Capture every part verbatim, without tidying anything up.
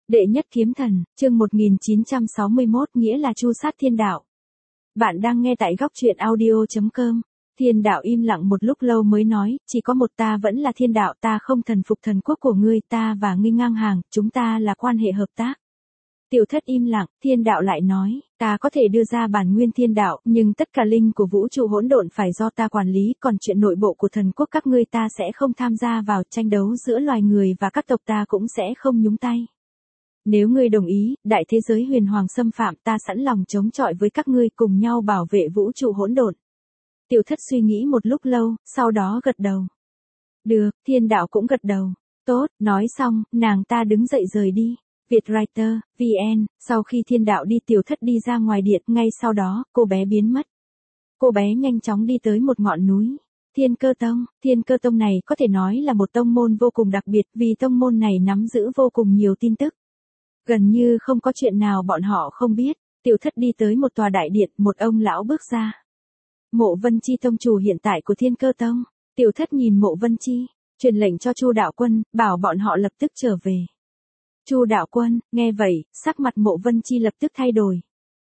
Đệ nhất kiếm thần, chương một nghìn chín trăm sáu mươi mốt nghĩa là chu sát thiên đạo. Bạn đang nghe tại góc truyện audio chấm com. Thiên đạo im lặng một lúc lâu mới nói, chỉ có một ta vẫn là thiên đạo, ta không thần phục thần quốc của ngươi, ta và ngươi ngang hàng, chúng ta là quan hệ hợp tác. Tiểu Thất im lặng, thiên đạo lại nói, ta có thể đưa ra bản nguyên thiên đạo, nhưng tất cả linh của vũ trụ hỗn độn phải do ta quản lý, còn chuyện nội bộ của thần quốc các ngươi ta sẽ không tham gia vào, tranh đấu giữa loài người và các tộc ta cũng sẽ không nhúng tay. Nếu ngươi đồng ý, đại thế giới huyền hoàng xâm phạm, ta sẵn lòng chống chọi với các ngươi, cùng nhau bảo vệ vũ trụ hỗn độn. Tiểu Thất suy nghĩ một lúc lâu, sau đó gật đầu. Được, thiên đạo cũng gật đầu. Tốt, nói xong, nàng ta đứng dậy rời đi. Vietwriter, vê en, sau khi thiên đạo đi Tiểu Thất đi ra ngoài điện, ngay sau đó, cô bé biến mất. Cô bé nhanh chóng đi tới một ngọn núi. Thiên Cơ Tông, Thiên Cơ Tông này có thể nói là một tông môn vô cùng đặc biệt, vì tông môn này nắm giữ vô cùng nhiều tin tức. Gần như không có chuyện nào bọn họ không biết. Tiểu Thất đi tới một tòa đại điện, một ông lão bước ra. Mộ Vân Chi tông chủ hiện tại của Thiên Cơ Tông. Tiểu Thất nhìn Mộ Vân Chi, truyền lệnh cho Chu Đạo Quân, bảo bọn họ lập tức trở về. Chu Đạo Quân, nghe vậy, sắc mặt Mộ Vân Chi lập tức thay đổi.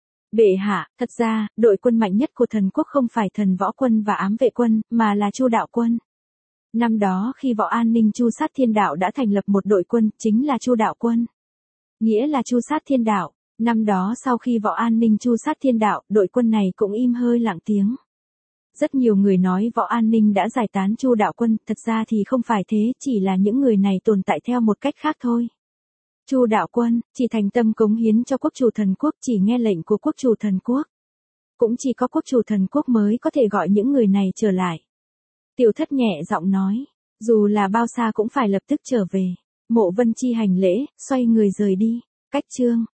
Bệ hạ, thật ra, đội quân mạnh nhất của thần quốc không phải thần võ quân và ám vệ quân, mà là Chu Đạo Quân. Năm đó khi Võ An Ninh chu sát thiên đạo đã thành lập một đội quân, chính là Chu Đạo Quân. Nghĩa là chu sát thiên đạo. Năm đó sau khi Võ An Ninh chu sát thiên đạo, đội quân này cũng im hơi lặng tiếng. Rất nhiều người nói Võ An Ninh đã giải tán Chu Đạo Quân, thật ra thì không phải thế, chỉ là những người này tồn tại theo một cách khác thôi. Chu Đạo Quân, chỉ thành tâm cống hiến cho quốc chủ thần quốc, chỉ nghe lệnh của quốc chủ thần quốc. Cũng chỉ có quốc chủ thần quốc mới có thể gọi những người này trở lại. Tiểu Thất nhẹ giọng nói, dù là bao xa cũng phải lập tức trở về. Mộ Vân Chi hành lễ, xoay người rời đi. Cách chương